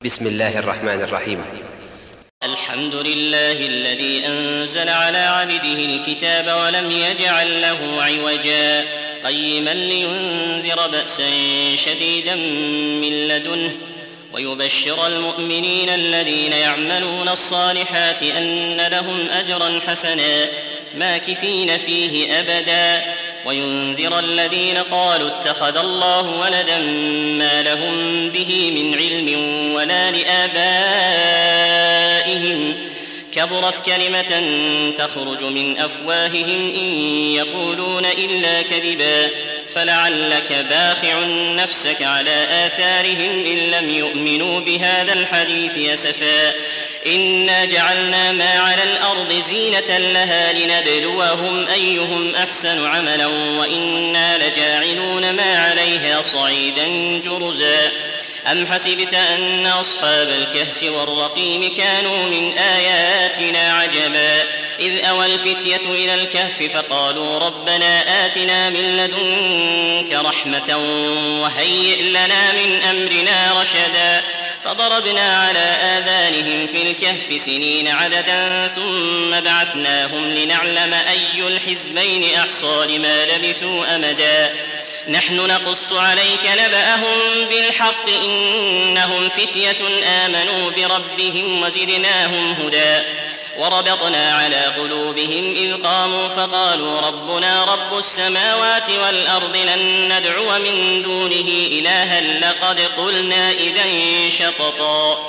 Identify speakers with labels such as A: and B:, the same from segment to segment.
A: بسم الله الرحمن الرحيم.
B: الحمد لله الذي أنزل على عبده الكتاب ولم يجعل له عوجا قيما لينذر بأسا شديدا من لدنه ويبشر المؤمنين الذين يعملون الصالحات أن لهم أجرا حسنا ماكثين فيه أبدا وينذر الذين قالوا اتخذ الله ولدا ما لهم به من علم ولا لآبائهم كبرت كلمة تخرج من أفواههم إن يقولون إلا كذبا فلعلك باخع نفسك على آثارهم إن لم يؤمنوا بهذا الحديث أسفا إنا جعلنا ما على الأرض زينة لها لنبلوهم أيهم أحسن عملا وإنا لجاعلون ما عليها صعيدا جرزا أم حسبت أن أصحاب الكهف والرقيم كانوا من آياتنا عجبا إذ أوى الفتية إلى الكهف فقالوا ربنا آتنا من لدنك رحمة وهيئ لنا من أمرنا رشدا فضربنا على آذانهم في الكهف سنين عددا ثم بعثناهم لنعلم أي الحزبين أحصى لما لبثوا أمدا نحن نقص عليك نبأهم بالحق إنهم فتية آمنوا بربهم وزدناهم هدى وربطنا على قلوبهم إذ قاموا فقالوا ربنا رب السماوات والأرض لن ندعو من دونه إلها لقد قلنا إذا شططا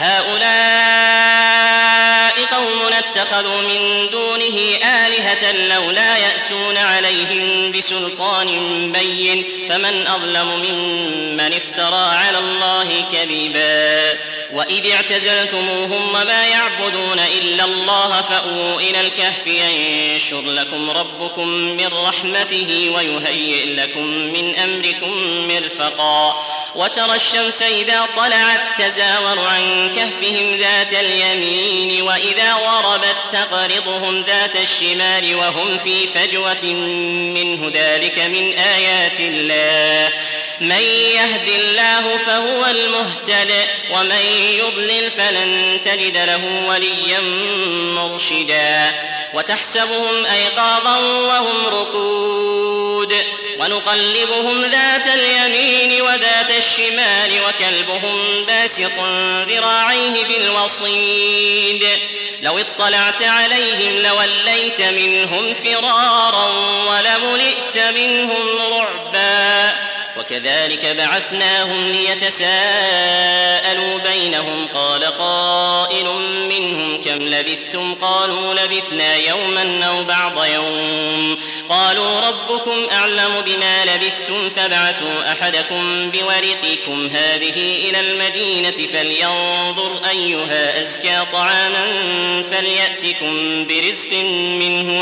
B: هؤلاء قوم اتخذوا من دونه آلهة لولا يأتون عليهم بسلطان بين فمن أظلم ممن افترى على الله كذبا وإذ اعتزلتموهم وما يعبدون إلا الله فأووا إلى الكهف ينشر لكم ربكم من رحمته ويهيئ لكم من أمركم مرفقا وترى الشمس إذا طلعت تزاور عن كهفهم ذات اليمين وإذا غربت تقرضهم ذات الشمال وهم في فجوة منه ذلك من آيات الله من يهد الله فهو المهتد ومن يضلل فلن تجد له وليا مرشدا وتحسبهم أيقاظا وهم رقود ونقلبهم ذات اليمين وذات الشمال وكلبهم باسط ذراعيه بالوصيد لو اطلعت عليهم لوليت منهم فرارا ولملئت منهم رعبا وكذلك بعثناهم ليتساءلوا بينهم قال قائل منهم كم لبثتم قالوا لبثنا يوما أو بعض يوم قالوا ربكم أعلم بما لبثتم فابعثوا أحدكم بورقكم هذه إلى المدينة فلينظر أيها أزكى طعاما فليأتكم برزق منه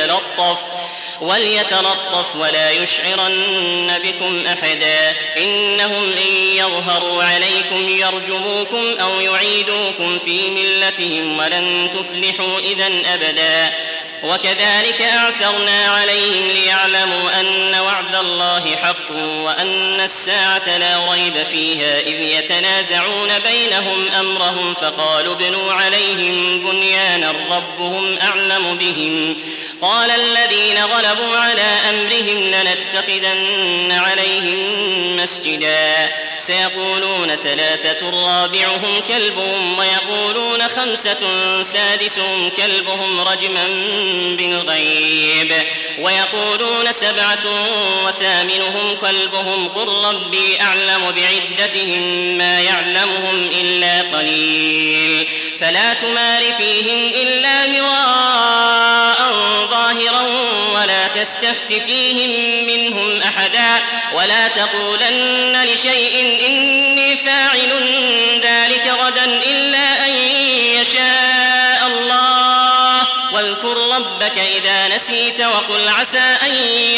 B: وليتلطف ولا يشعرن بكم أحدا إنهم إن يظهروا عليكم يرجموكم أو يعيدوكم في ملتهم ولن تفلحوا إذن أبدا وكذلك أعثرنا عليهم ليعلموا أن وعد الله حق وأن الساعة لا ريب فيها إذ يتنازعون بينهم أمرهم فقالوا ابنوا عليهم بنيانا ربهم أعلم بهم قال الذين غلبوا على أمرهم لنتخذن عليهم مسجدا سيقولون ثلاثة رابعهم كلبهم ويقولون خمسة سادسهم كلبهم رجما بالغيب ويقولون سبعة وثامنهم كلبهم قل ربي أعلم بعدتهم ما يعلمهم إلا قليل فلا تمار فيهم إلا مراء ظاهرا ولا تستفت فيهم منهم أحدا ولا تقولن لشيء إني فاعل ذلك غدا إلا أن يشاء الله واذكر ربك إذا نسيت وقل عسى أن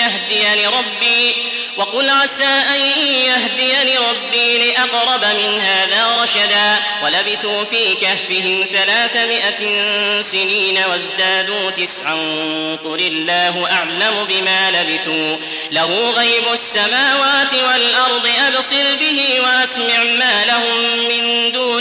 B: يهديني ربي لأقرب من هذا رشدا ولبثوا في كهفهم 300 سنين وازدادوا 9 قل الله أعلم بما لبثوا له غيب السماوات والأرض أبصر به وأسمع ما لهم من دون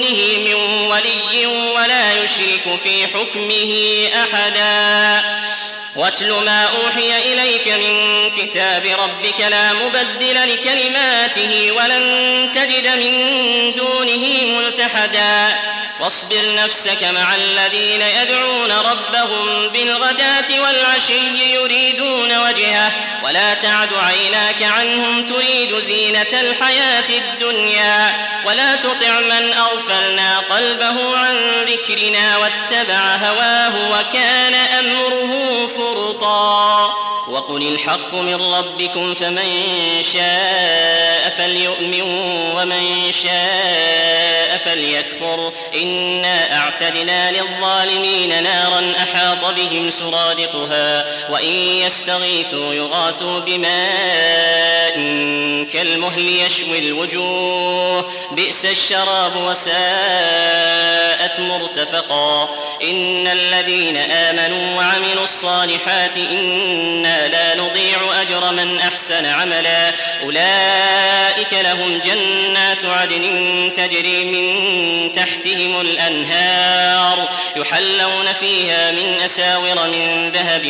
B: نشرك في حكمه أحدا واتل ما أوحي إليك من كتاب ربك لا مبدل لكلماته ولن تجد من دونه ملتحدا واصبر نفسك مع الذين يدعون ربهم بالغداة والعشي يريدون وجهه ولا تعد عيناك عنهم تريد زينة الحياة الدنيا ولا تطع من أغفلنا قلبه عن ذكرنا واتبع هواه وكان أمره فرطا وقل الحق من ربكم فمن شاء فليؤمن ومن شاء فليكفر إنا أعتدنا للظالمين نارا أحاط بهم سرادقها وإن يستغيثوا يغاثوا بماء كالمهل يشوي الوجوه بئس الشراب وساءت مرتفقا إن الذين آمنوا وعملوا الصالحات إنا لا نضيع أجر من أحسن عملا أولئك لهم جنات عدن تجري من تحتهم الأنهار يحلون فيها من أساور من ذهب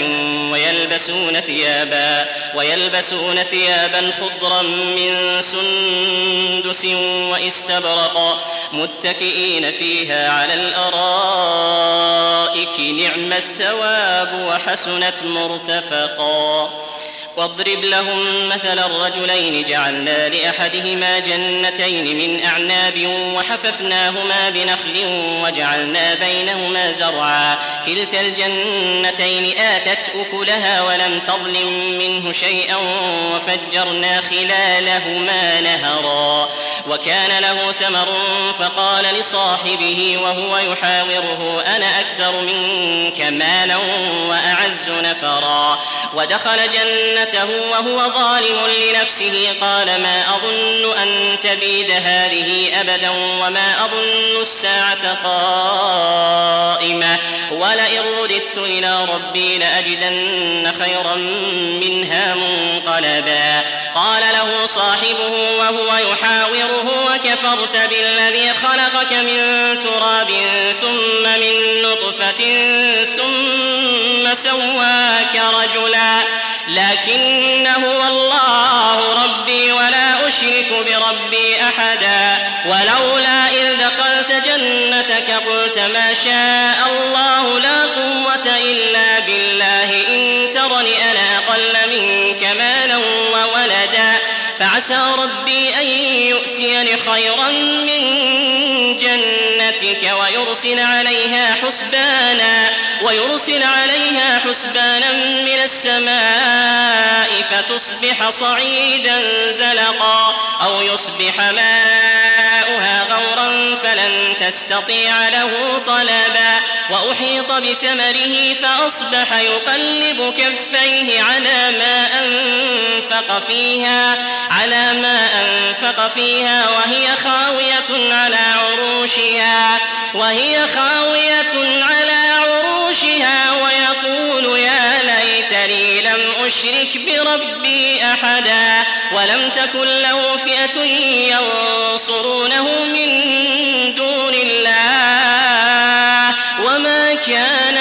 B: ويلبسون ثيابا خضرا من سندس واستبرق متكئين فيها على الأرائك نعم الثواب وحسنت مرتفقا واضرب لهم مثل الرجلين جعلنا لأحدهما جنتين من أعناب وحففناهما بنخل وجعلنا بينهما زرعا كلتا الجنتين آتت أكلها ولم تظلم منه شيئا وفجرنا خلالهما نهرا وكان له ثمر فقال لصاحبه وهو يحاوره أنا أكثر منك مالا وأعز نفرا ودخل جنته وهو ظالم لنفسه قال ما أظن أن تبيد هذه أبدا وما أظن الساعة قائمة ولئن رددت إلى ربي لأجدن خيرا منها منقلبا قال له صاحبه وهو يحاوره وكفرت بالذي خلقك من تراب ثم من نطفة ثم سواك رجلا لكن هو الله ربي ولا أشرك بربي أحدا ولولا إذ دخلت جنتك قلت ما شاء الله لا قوة إلا بالله إن ترني أنا أقل منك مالا وولدا فعسى ربي أن يؤتيني خيرا من جنتك ويرسل عليها حسبانا من السماء فتصبح صعيدا زلقا أو يصبح ماؤها غورا فلن تستطيع له طلبا وأحيط بثمره فأصبح يقلب كفيه على ما أنفق فيها وهي خاوية على عروشها ويقول يا ليتني لم أشرك بربي أحدا ولم تكن له فئة ينصرونه من دون الله وما كان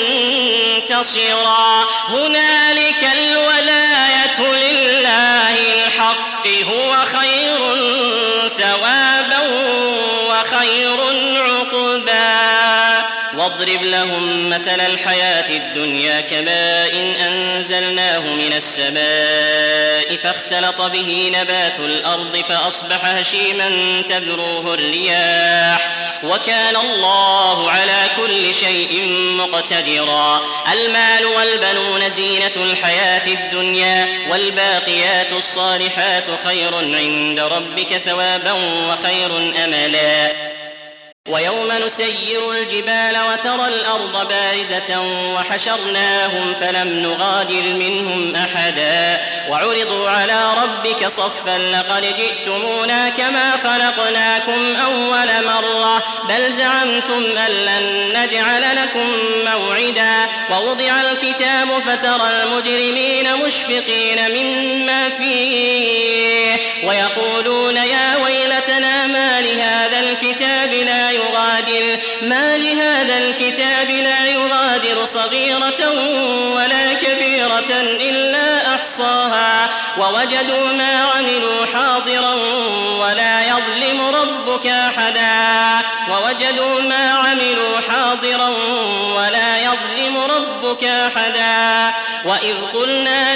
B: منتصرا هنالك الولاية لله الحق هو خير ثوابا وخير عقبا واضرب لهم مثل الحياة الدنيا كماء أنزلناه من السماء فاختلط به نبات الأرض فأصبح هشيما تذروه الرياح وكان الله على كل شيء مقتدرا المال والبنون زينة الحياة الدنيا والباقيات الصالحات خير عند ربك ثوابا وخير أملا ويوم نسير الجبال وترى الأرض بارزة وحشرناهم فلم نغادر منهم أحدا وعرضوا على ربك صفا لقد جئتمونا كما خلقناكم أول مرة بل زعمتم أن لن نجعل لكم موعدا ووضع الكتاب فترى المجرمين مشفقين مما فيه ويقولون يا ويلتنا ما لهذا الكتاب لا ما لهذا الكتاب لا يغادر صغيرة ولا كبيرة إلا أحصاها ووجدوا ما عملوا حاضرا ولا يظلم ربك أحدا وإذ قلنا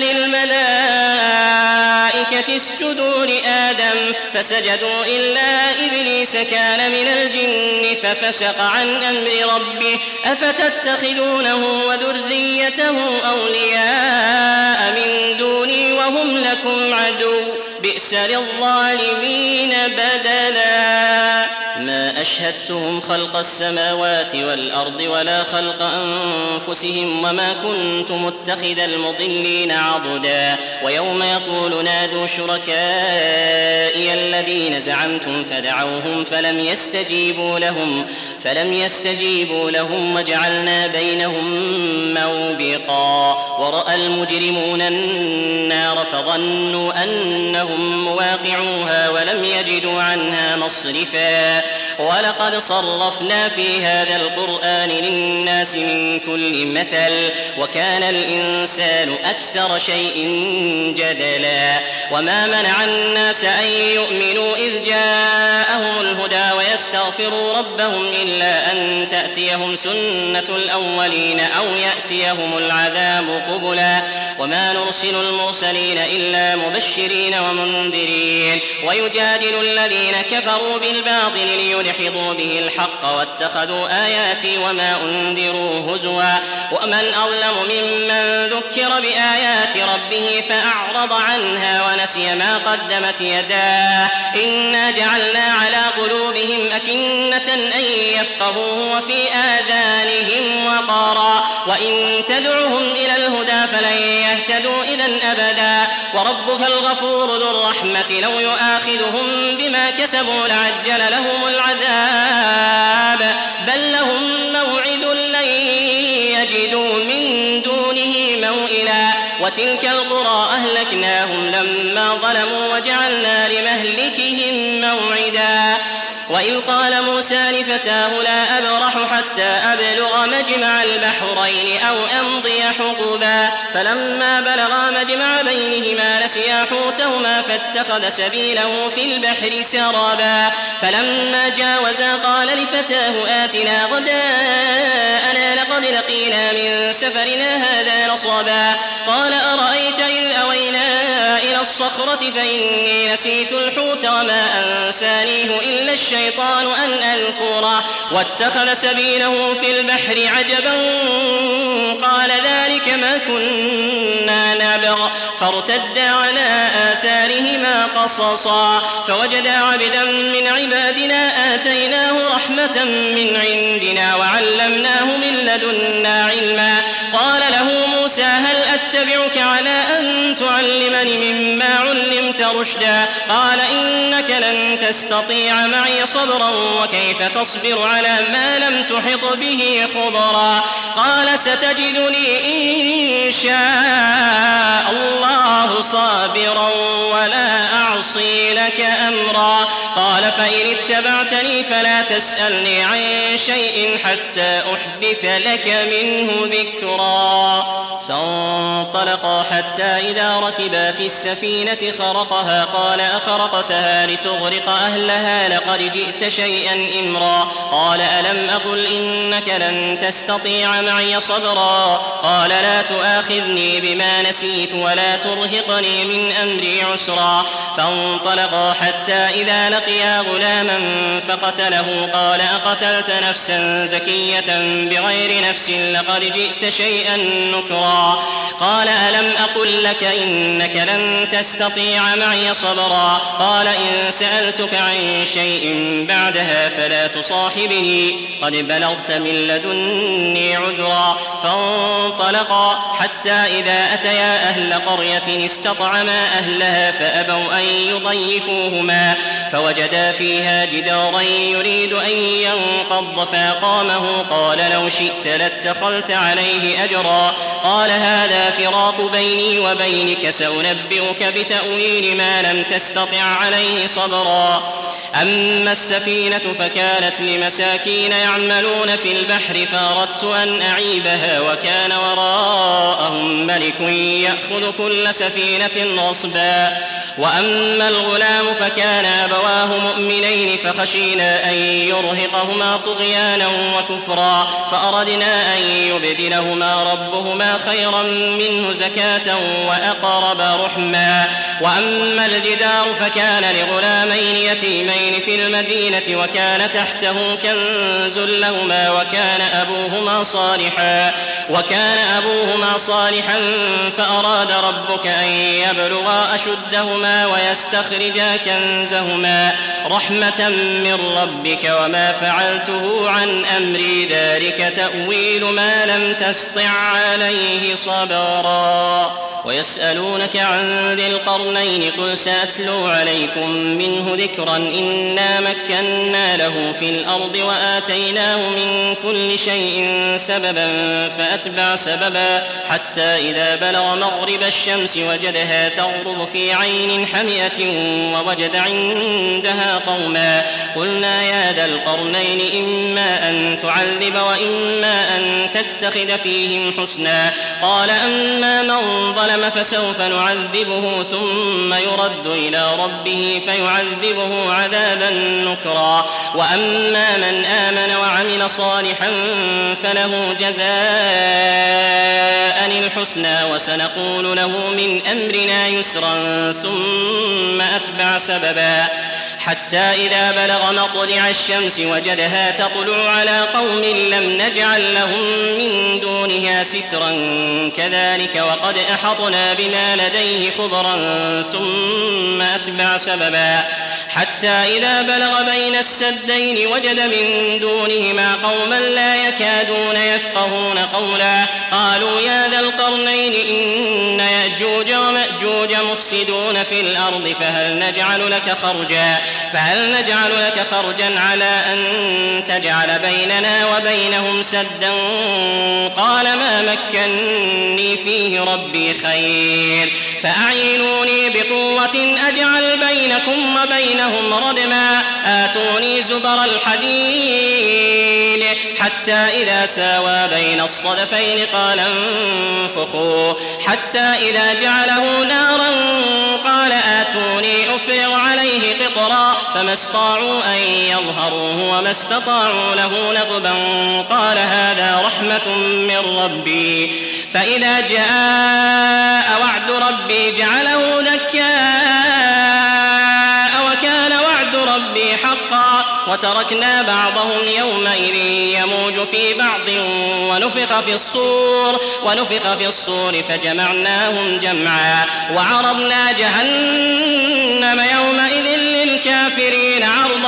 B: للملائكة اسجدوا لآدم فسجدوا إلا إبليس كان من الجن ففسق عن أمر ربه أفتتخذونه وذريته أولياء من دوني وهم لكم عدو بئس للظالمين بدلا ما أشهدتهم خلق السماوات والأرض ولا خلق أنفسهم وما كنت متخذ المضلين عضدا ويوم يقول نادوا شركائي الذين زعمتم فدعوهم فلم يستجيبوا لهم وجعلنا بينهم موبقا ورأى المجرمون النار فظنوا أنهم مواقعوها ولم يجدوا عنها مصرفا ولقد صرفنا في هذا القرآن للناس من كل مثل وكان الإنسان أكثر شيء جدلا وما منع الناس أن يؤمنوا إذ جاءهم الهدى ويستغفروا ربهم إلا أن تأتيهم سنة الأولين أو يأتيهم العذاب قبلا وما نرسل المرسلين إلا مبشرين ومنذرين ويجادل الذين كفروا بالباطل ليدحضوا به الحق واتخذوا آياتي وما أنذروا هزوا ومن أظلم ممن ذكر بآيات ربه فأعرض عنها ونسي ما قدمت يداه إنا جعلنا على قلوبهم أكنة أن يفقهوه وفي آذانهم وقرا وإن تدعهم إلى الهدى فلن يهتدوا إذن أبدا وربك الغفور ذو الرحمة لو يؤاخذهم بما كسبوا لعجل لهم العذاب بل لهم موعد لن يجدوا من دونه موئلا وتلك القرى أهلكناهم لما ظلموا وجعلنا لمهلكهم موعدا وإذ قال موسى لفتاه لا أبرح حتى أبلغ مجمع البحرين أو أمضي حقبا فلما بلغا مجمع بينهما نسيا حوتهما فاتخذ سبيله في البحر سرابا فلما جاوزا قال لفتاه آتنا غداءنا لقد لقينا من سفرنا هذا نصبا قال أرأيت إذ أوينا إلى الصخرة فإني نسيت الحوت وما أنسانيه إلا الشيطان أن أذكره واتخذ سبيله في البحر عجبا قال ذلك ما كنا نبغ فارتدا على آثارهما قصصا فوجدا عبدا من عبادنا آتيناه رحمة من عندنا وعلمناه من لدنا علما قال له موسى هل أتبعك على أن تعلمني مما علمت رشدا قال إنك لن تستطيع معي صبرا وكيف تصبر على ما لم تحط به خبرا قال ستجدني إن شاء الله صابرا ولا أعصي لك أمرا قال فإن اتبعتني فلا تسألني عن شيء حتى أحدث لك منه ذكرا فانطلقا حتى إذا ركبا في السفينة خرقها قال أخرقتها لتغرق أهلها لقد جئت شيئا إمرا قال ألم أقل إنك لن تستطيع معي صبرا قال لا تؤاخذني بما نسيت ولا ترهقني من أمري عسرا فانطلقا حتى إذا لقيا غلاما فقتله قال أقتلت نفسا زكية بغير نفس لقد جئت شيئا نكرا قال ألم أقل لك إنك لن تستطيع معي صبرا قال إن سألتك عن شيء بعدها فلا تصاحبني قد بلغت من لدني عذرا فانطلقا حتى إذا أتيا أهل قرية استطعما أهلها فأبوا أن يضيفوهما فوجدا فيها جدارا يريد أن ينقض فأقامه قال لو شئت لاتخذت عليه أجرا قال هذا فراق بيني وبينك سأنبئك بتأويل ما لم تستطع عليه صبرا أما السفينة فكانت لمساكين يعملون في البحر فأردت أن أعيبها وكان وراءهم ملك يأخذ كل سفينة غصبا. وأما الغلام فكان أبواه مؤمنين فخشينا أن يرهقهما طغيانا وكفرا فأردنا أن يبدلهما ربهما خيرا منه زكاة وأقرب رحما. وأما الجدار فكان لغلامين يتيمين في المدينة وكان تحته كنز لهما وكان أبوهما صالحا فأراد ربك أن يبلغا أشدهما ويستخرجا كنزهما رحمة من ربك وما فعلته عن أمري ذلك تأويل ما لم تسطع عليه صبرا. ويسألونك عن ذي القرنين قل سأتلو عليكم منه ذكرا إنا مكنا له في الأرض وآتيناه من كل شيء سببا فأتبع سببا حتى إذا بلغ مغرب الشمس وجدها تغرب في عين حمئة ووجد عندها قوما قلنا يا ذا القرنين إما أن تعذب وإما أن تتخذ فيهم حسنا قال أما من ظلم فسوف نعذبه ثم يرد إلى ربه فيعذبه عذابا نكرا. وأما من آمن وعمل صالحا فله جزاء الحسنى وسنقول له من أمرنا يسرا ثم أتبع سببا حتى إذا بلغ مطلع الشمس وجدها تطلع على قوم لم نجعل لهم من دونها سترا كذلك وقد أحطنا بما لديه خبرا ثم أتبع سببا حتى إذا بلغ بين السدين وجد من دونهما قوما لا يكادون يفقهون قولا قالوا يا ذا القرنين إن يأجوج ومأجوج مفسدون في الأرض فهل نجعل لك خرجا على أن تجعل بيننا وبينهم سدا قال ما مكني فيه ربي خير فأعينوني بقوة أجعل بينكم وبينهم ردما آتوني زبر الحديد حتى إذا ساوى بين الصدفين قال انفخوا حتى إذا جعله نارا قال آتوني أفرغ عليه قطرا فما استطاعوا أن يظهروه وما استطاعوا له نقبا قال هذا رحمة من ربي فإذا جاء وعد ربي جعله دكاء وكان وعد ربي حقا وتركنا بعضهم يومئذ يموج في بعض ونفخ في الصور فجمعناهم جمعا وعرضنا جهنم يومئذ للكافرين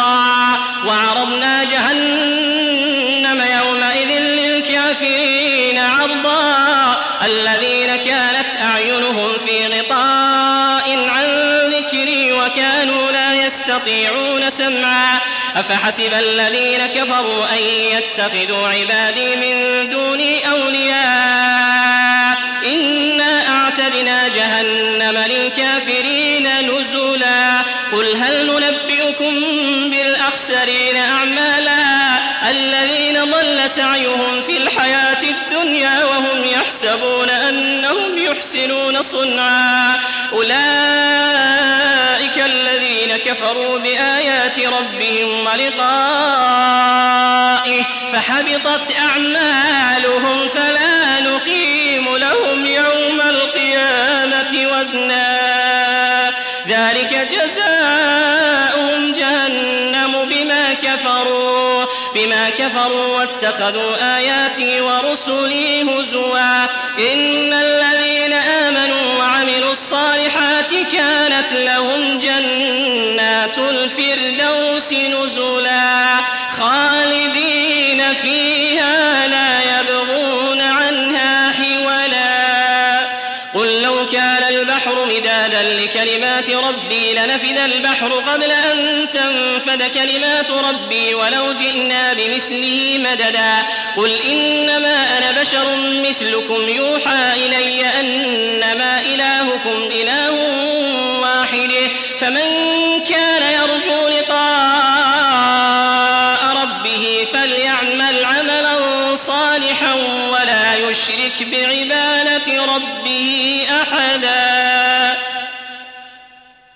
B: عرضا الذين كانت أعينهم في غطاء عن ذكري وكانوا لا يستطيعون سمعا أفحسب الذين كفروا أن يتخذوا عبادي من دوني أولياء إنا أعتدنا جهنم للكافرين نزلا قل هل ننبئكم بالأخسرين أعمالا الذين ضل سعيهم في الحياة الدنيا وهم يحسبون أنهم يحسنون صنعا أولئك الذين كفروا بآيات ربهم ولقائه فحبطت أعمالهم فلا نقيم لهم يوم القيامة وزنا ذلك جزاؤهم جهنم بما كفروا واتخذوا آياتي ورسلي هزوا إن الذين آمنوا وعملوا الصالحات كانت لهم جنات الفردوس نزلا خالدين فيها لا يبغون عنها حولا قل لو كان البحر مدادا لكلمات ربي لنفد البحر قبل أن تنفد كلمات ربي ولو جئنا بمثله مددا قل إنما أنا بشر مثلكم يوحى إلي أنما إلهكم إله واحد فمن كان يرجو لقاء ولا يشرك بعبادة ربه أحدا.